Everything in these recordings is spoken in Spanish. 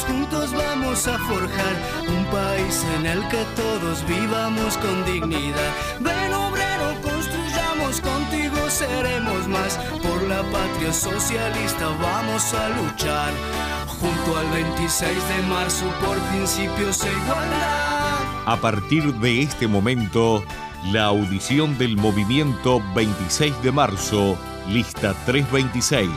juntos vamos a forjar un país en el que todos vivamos con dignidad. Ven obrero, construyamos, contigo seremos más. Por la patria socialista vamos a luchar, junto al 26 de marzo por principios e igualdad. A partir de este momento, la audición del movimiento 26 de marzo, lista 326.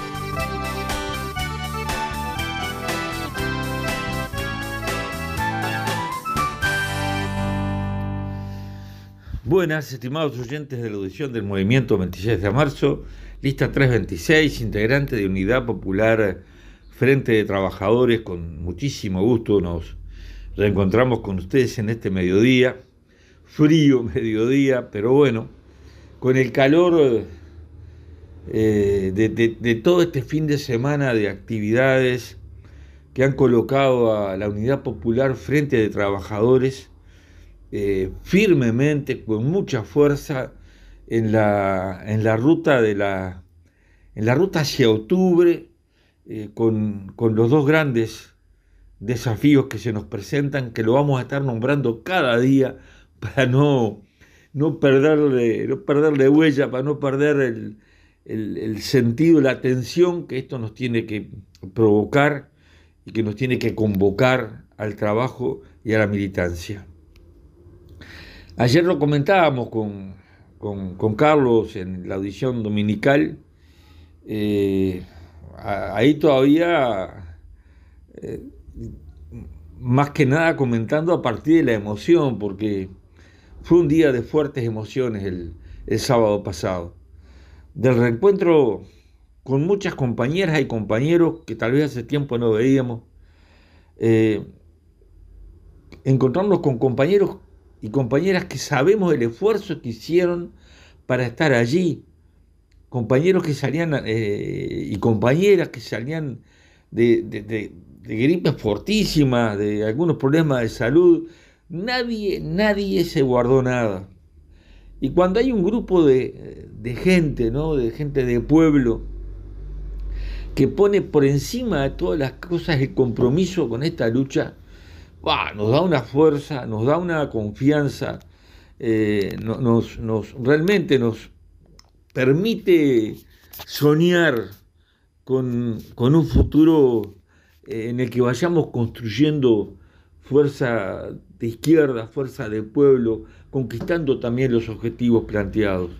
Buenas, estimados oyentes de la audición del movimiento 26 de marzo, lista 326, integrante de Unidad Popular Frente de Trabajadores. Con muchísimo gusto nos reencontramos con ustedes en este mediodía, frío mediodía, pero bueno, con el calor de todo este fin de semana de actividades que han colocado a la Unidad Popular Frente de Trabajadores firmemente, con mucha fuerza en la ruta hacia octubre, con los dos grandes desafíos que se nos presentan, que lo vamos a estar nombrando cada día para no perderle huella, para no perder el sentido, la atención que esto nos tiene que provocar y que nos tiene que convocar al trabajo y a la militancia. Ayer lo comentábamos con Carlos en la audición dominical, ahí todavía más que nada comentando a partir de la emoción, porque fue un día de fuertes emociones el sábado pasado, del reencuentro con muchas compañeras y compañeros que tal vez hace tiempo no veíamos, encontrarnos con compañeros y compañeras que sabemos el esfuerzo que hicieron para estar allí, compañeros que salían y compañeras que salían de gripes fortísimas, de algunos problemas de salud. Nadie se guardó nada. Y cuando hay un grupo de gente, ¿no?, de gente de pueblo, que pone por encima de todas las cosas el compromiso con esta lucha, nos da una fuerza, nos da una confianza, realmente nos permite soñar con un futuro en el que vayamos construyendo fuerza de izquierda, fuerza de pueblo, conquistando también los objetivos planteados.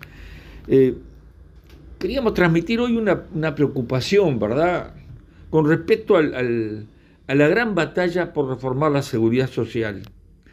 Queríamos transmitir hoy una preocupación, ¿verdad?, con respecto a la gran batalla por reformar la seguridad social.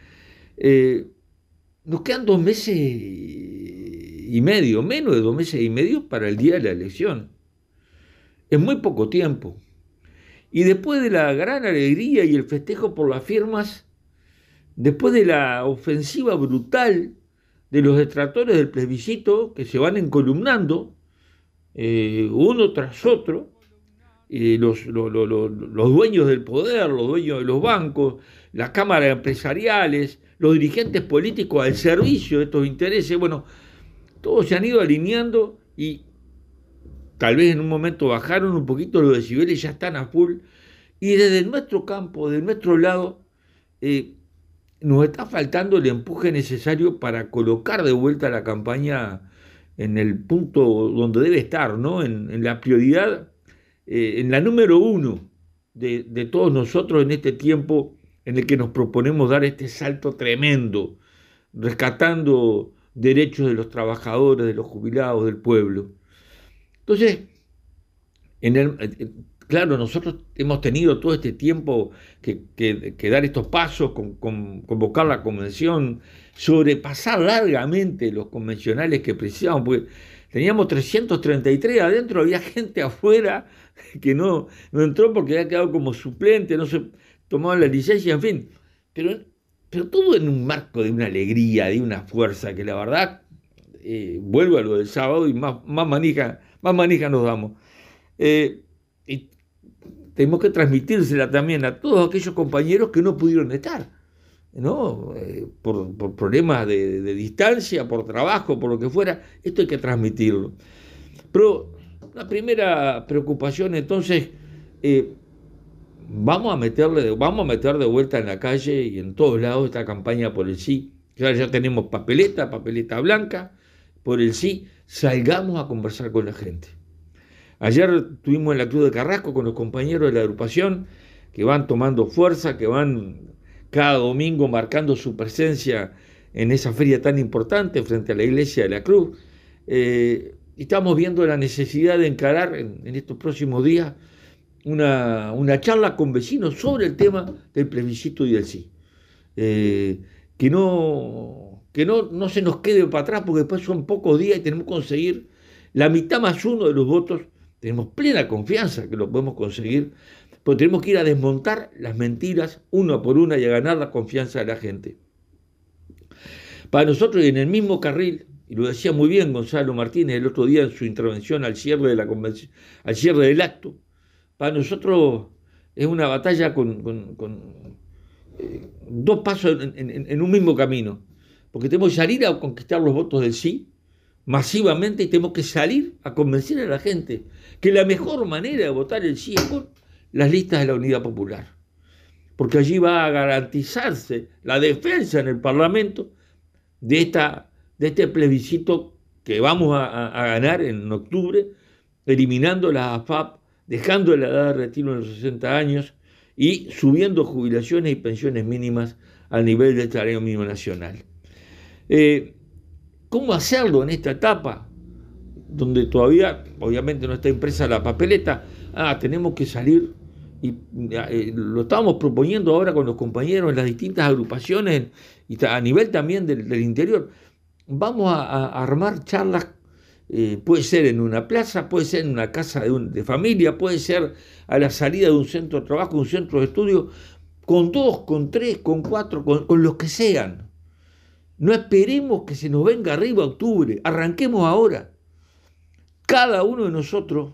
Nos quedan 2 meses y medio, menos de 2 meses y medio para el día de la elección. Es muy poco tiempo. Y después de la gran alegría y el festejo por las firmas, después de la ofensiva brutal de los detractores del plebiscito, que se van encolumnando uno tras otro, los dueños del poder, los dueños de los bancos, las cámaras empresariales, los dirigentes políticos al servicio de estos intereses, bueno, todos se han ido alineando y tal vez en un momento bajaron un poquito los decibeles, ya están a full, y desde nuestro campo, de nuestro lado, nos está faltando el empuje necesario para colocar de vuelta la campaña en el punto donde debe estar, ¿no?, en la prioridad, en la número 1 de todos nosotros en este tiempo en el que nos proponemos dar este salto tremendo, rescatando derechos de los trabajadores, de los jubilados, del pueblo. Entonces, claro, nosotros hemos tenido todo este tiempo que dar estos pasos, convocar la convención, sobrepasar largamente los convencionales que precisamos, porque teníamos 333, adentro había gente afuera que no entró porque había quedado como suplente, no se tomaba la licencia, en fin. Pero todo en un marco de una alegría, de una fuerza, que la verdad, vuelvo a lo del sábado y más manija nos damos. Y tenemos que transmitírsela también a todos aquellos compañeros que no pudieron estar, ¿no? Por problemas de distancia, por trabajo, por lo que fuera. Esto hay que transmitirlo. Pero la primera preocupación, entonces, vamos a meter de vuelta en la calle y en todos lados esta campaña por el sí. Ya tenemos papeleta blanca, por el sí, salgamos a conversar con la gente. Ayer estuvimos en la Cruz de Carrasco con los compañeros de la agrupación que van tomando fuerza, que van cada domingo marcando su presencia en esa feria tan importante frente a la iglesia de la Cruz. Estamos viendo la necesidad de encarar en estos próximos días una charla con vecinos sobre el tema del plebiscito y del sí. Que no se nos quede para atrás, porque después son pocos días y tenemos que conseguir la mitad más uno de los votos. Tenemos plena confianza que lo podemos conseguir, pero tenemos que ir a desmontar las mentiras una por una y a ganar la confianza de la gente. Para nosotros, y en el mismo carril, y lo decía muy bien Gonzalo Martínez el otro día en su intervención al cierre de la convención, al cierre del acto, para nosotros es una batalla con dos pasos en un mismo camino, porque tenemos que salir a conquistar los votos del sí masivamente y tenemos que salir a convencer a la gente que la mejor manera de votar el sí es con las listas de la Unidad Popular, porque allí va a garantizarse la defensa en el Parlamento de este plebiscito que vamos a ganar en octubre, eliminando la AFAP, dejando la edad de retiro en los 60 años y subiendo jubilaciones y pensiones mínimas al nivel del salario mínimo nacional. ¿Cómo hacerlo en esta etapa donde todavía obviamente no está impresa la papeleta? Tenemos que salir y lo estamos proponiendo ahora con los compañeros en las distintas agrupaciones y a nivel también del interior. Vamos a armar charlas, puede ser en una plaza, puede ser en una casa de familia, puede ser a la salida de un centro de trabajo, un centro de estudio, con 2, con 3, con 4, con los que sean. No esperemos que se nos venga arriba octubre, arranquemos ahora. Cada uno de nosotros,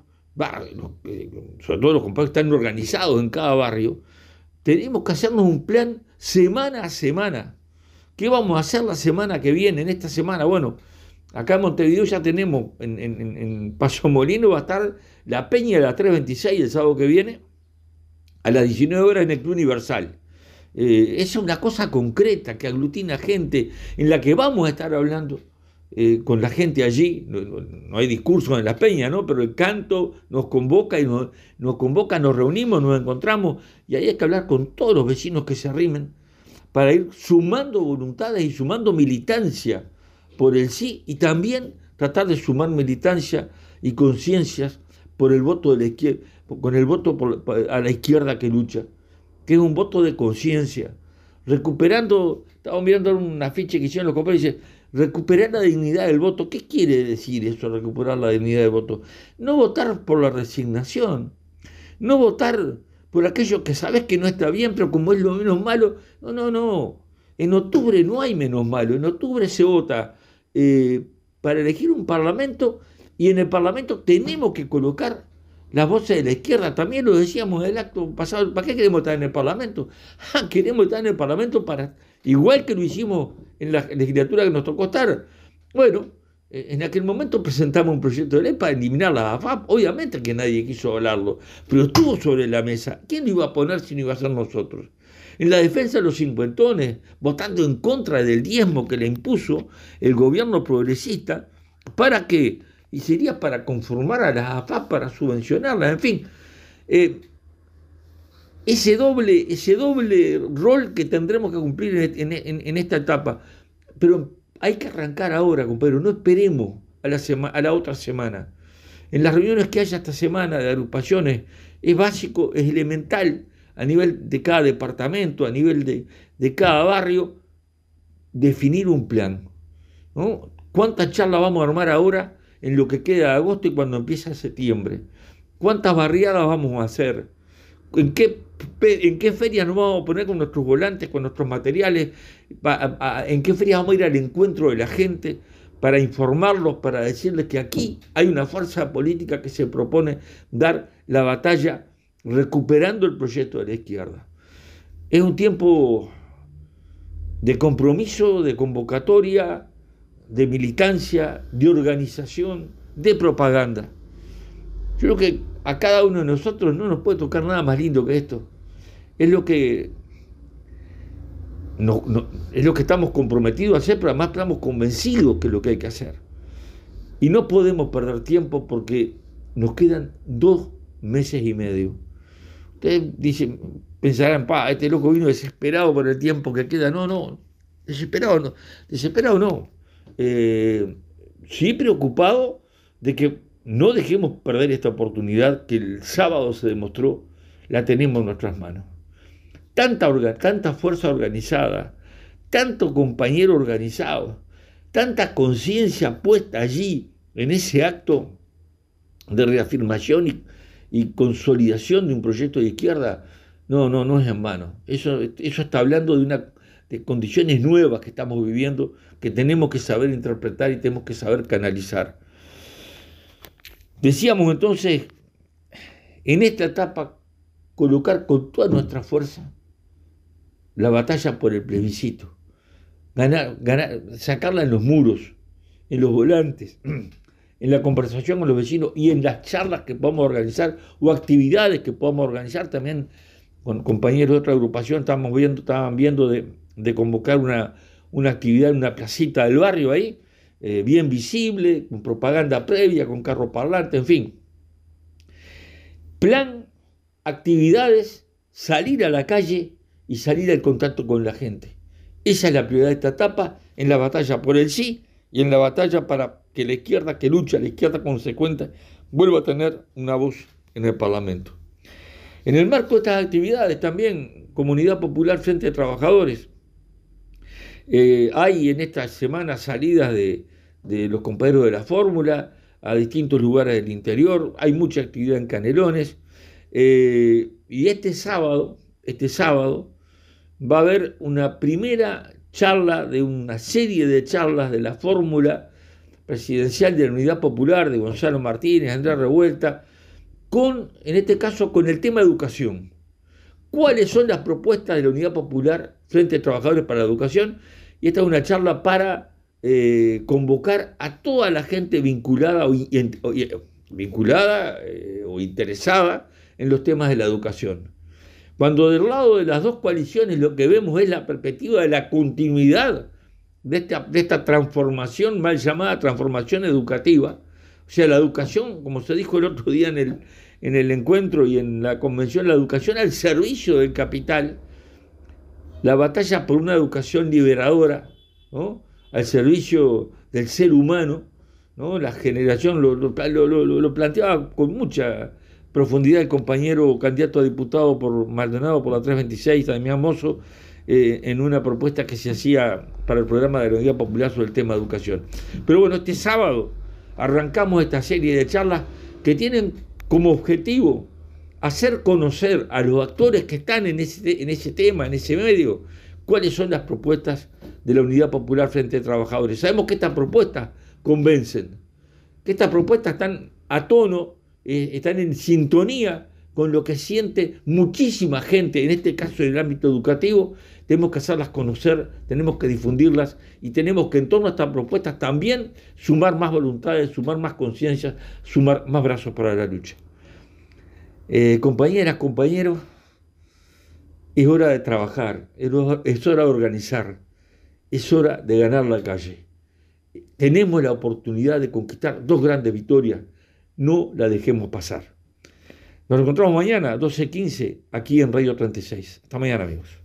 sobre todo los compañeros que están organizados en cada barrio, tenemos que hacernos un plan semana a semana. ¿Qué vamos a hacer la semana que viene, en esta semana? Bueno, acá en Montevideo ya tenemos, en Paso Molino va a estar la Peña de la 326 el sábado que viene, a las 19 horas en el Club Universal. Es una cosa concreta que aglutina gente, en la que vamos a estar hablando con la gente allí. No hay discurso en la Peña, ¿no? Pero el canto nos convoca y nos reunimos, nos encontramos, y ahí hay que hablar con todos los vecinos que se arrimen para ir sumando voluntades y sumando militancia por el sí, y también tratar de sumar militancia y conciencias por el voto de la izquierda, con el voto a la izquierda que lucha, que es un voto de conciencia, recuperando. Estaba mirando un afiche que hicieron los compañeros y dice: recuperar la dignidad del voto. ¿Qué quiere decir eso, recuperar la dignidad del voto? No votar por la resignación, no votar por aquello que sabes que no está bien, pero como es lo menos malo. No. En octubre no hay menos malo. En octubre se vota para elegir un parlamento, y en el parlamento tenemos que colocar las voces de la izquierda. También lo decíamos en el acto pasado. ¿Para qué queremos estar en el Parlamento? Queremos estar en el Parlamento para, igual que lo hicimos en la legislatura que nos tocó estar. Bueno, en aquel momento presentamos un proyecto de ley para eliminar la AFAP. Obviamente que nadie quiso hablarlo, pero estuvo sobre la mesa. ¿Quién lo iba a poner si no iba a ser nosotros? En la defensa de los cincuentones, votando en contra del diezmo que le impuso el gobierno progresista, ¿para qué? Y sería para conformar a las AFAP, para subvencionarlas, en fin. Ese doble rol que tendremos que cumplir en esta etapa. Pero hay que arrancar ahora, compadre, no esperemos a la otra semana. En las reuniones que haya esta semana de agrupaciones, es básico, es elemental, a nivel de cada departamento, a nivel de cada barrio, definir un plan, ¿no? ¿Cuántas charlas vamos a armar ahora en lo que queda de agosto y cuando empieza septiembre? ¿Cuántas barriadas vamos a hacer? ¿En qué ferias nos vamos a poner con nuestros volantes, con nuestros materiales? ¿En qué ferias vamos a ir al encuentro de la gente para informarlos, para decirles que aquí hay una fuerza política que se propone dar la batalla recuperando el proyecto de la izquierda? Es un tiempo de compromiso, de convocatoria, de militancia, de organización, de propaganda. Yo creo que a cada uno de nosotros no nos puede tocar nada más lindo que esto. es lo que, es lo que estamos comprometidos a hacer, pero además estamos convencidos que es lo que hay que hacer. Y no podemos perder tiempo porque nos quedan 2 meses y medio. Ustedes dicen, pensarán, este loco vino desesperado por el tiempo que queda. No, desesperado no. Sí preocupado de que no dejemos perder esta oportunidad que el sábado se demostró, la tenemos en nuestras manos. Tanta fuerza organizada, tanto compañero organizado, tanta conciencia puesta allí en ese acto de reafirmación y consolidación de un proyecto de izquierda, no es en vano. Eso está hablando de condiciones nuevas que estamos viviendo, que tenemos que saber interpretar y tenemos que saber canalizar. Decíamos entonces, en esta etapa, colocar con toda nuestra fuerza la batalla por el plebiscito, sacarla en los muros, en los volantes, en la conversación con los vecinos y en las charlas que podamos organizar o actividades que podamos organizar también con compañeros de otra agrupación. Estaban viendo de convocar una actividad en una placita del barrio ahí, bien visible, con propaganda previa, con carro parlante, en fin. Plan, actividades, salir a la calle y salir al contacto con la gente. Esa es la prioridad de esta etapa en la batalla por el sí y en la batalla para que la izquierda que lucha, la izquierda consecuente, vuelva a tener una voz en el Parlamento. En el marco de estas actividades también, Comunidad Popular Frente de Trabajadores. Hay en estas semanas salidas de los compañeros de la Fórmula a distintos lugares del interior, hay mucha actividad en Canelones, y este sábado va a haber una primera charla de una serie de charlas de la Fórmula Presidencial de la Unidad Popular de Gonzalo Martínez, Andrés Revuelta, en este caso con el tema educación. ¿Cuáles son las propuestas de la Unidad Popular Frente a Trabajadores para la Educación? Y esta es una charla para convocar a toda la gente vinculada o interesada en los temas de la educación. Cuando del lado de las dos coaliciones lo que vemos es la perspectiva de la continuidad de esta transformación, mal llamada transformación educativa, o sea, la educación, como se dijo el otro día en el encuentro y en la convención, la educación al servicio del capital, la batalla por una educación liberadora, ¿no?, al servicio del ser humano, ¿no? La generación lo planteaba con mucha profundidad el compañero candidato a diputado por Maldonado por la 326, Damián Mozo, en una propuesta que se hacía para el programa de la Unidad Popular sobre el tema de educación. Pero bueno, este sábado arrancamos esta serie de charlas que tienen como objetivo hacer conocer a los actores que están en ese tema, en ese medio, cuáles son las propuestas de la Unidad Popular Frente a Trabajadores. Sabemos que estas propuestas convencen, que estas propuestas están a tono, están en sintonía con lo que siente muchísima gente, en este caso en el ámbito educativo. Tenemos que hacerlas conocer, tenemos que difundirlas y tenemos que en torno a estas propuestas también sumar más voluntades, sumar más conciencias, sumar más brazos para la lucha. Compañeras, compañeros, es hora de trabajar, es hora de organizar, es hora de ganar la calle. Tenemos la oportunidad de conquistar 2 grandes victorias, no la dejemos pasar. Nos encontramos mañana, 12:15, aquí en Radio 36. Hasta mañana, amigos.